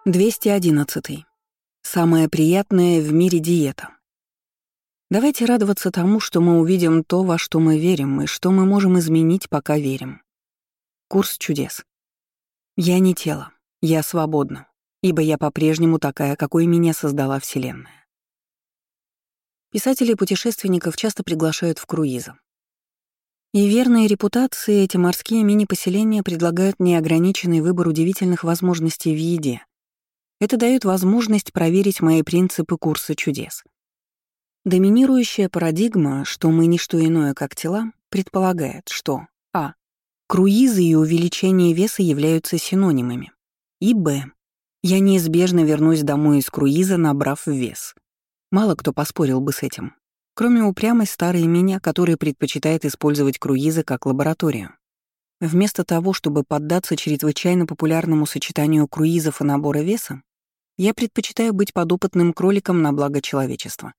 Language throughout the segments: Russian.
211. Самая приятная в мире диета. Давайте радоваться тому, что мы увидим то, во что мы верим, и что мы можем изменить, пока верим. Курс чудес. Я не тело, я свободна, ибо я по-прежнему такая, какой меня создала Вселенная. Писателей и путешественников часто приглашают в круизы. И верные репутации эти морские мини-поселения предлагают неограниченный выбор удивительных возможностей в еде. Это дает возможность проверить мои принципы курса чудес. Доминирующая парадигма, что мы не что иное, как тела, предполагает, что а. Круизы и увеличение веса являются синонимами, и б. Я неизбежно вернусь домой из круиза, набрав вес. Мало кто поспорил бы с этим, кроме упрямой старой меня, которая предпочитает использовать круизы как лабораторию. Вместо того, чтобы поддаться чрезвычайно популярному сочетанию круизов и набора веса, я предпочитаю быть подопытным кроликом на благо человечества.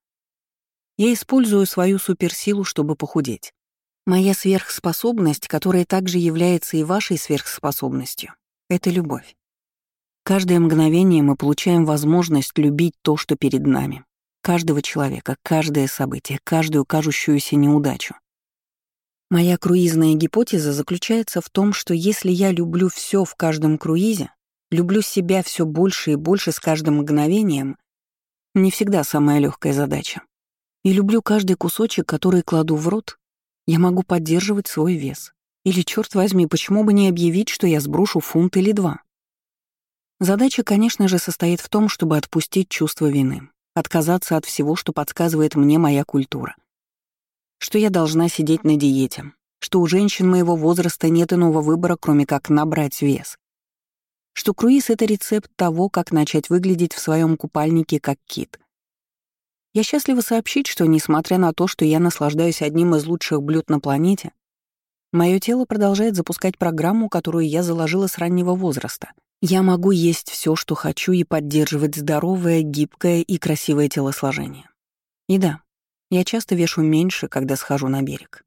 Я использую свою суперсилу, чтобы похудеть. Моя сверхспособность, которая также является и вашей сверхспособностью, — это любовь. Каждое мгновение мы получаем возможность любить то, что перед нами. Каждого человека, каждое событие, каждую кажущуюся неудачу. Моя круизная гипотеза заключается в том, что если я люблю все в каждом круизе, люблю себя все больше и больше с каждым мгновением, не всегда самая легкая задача, и люблю каждый кусочек, который кладу в рот, я могу поддерживать свой вес. Или, черт возьми, почему бы не объявить, что я сброшу фунт или 2? Задача, конечно же, состоит в том, чтобы отпустить чувство вины, отказаться от всего, что подсказывает мне моя культура. Что я должна сидеть на диете, что у женщин моего возраста нет иного выбора, кроме как набрать вес. Что круиз — это рецепт того, как начать выглядеть в своем купальнике как кит. Я счастлива сообщить, что, несмотря на то, что я наслаждаюсь одним из лучших блюд на планете, мое тело продолжает запускать программу, которую я заложила с раннего возраста. Я могу есть все, что хочу, и поддерживать здоровое, гибкое и красивое телосложение. И да, я часто вешу меньше, когда схожу на берег.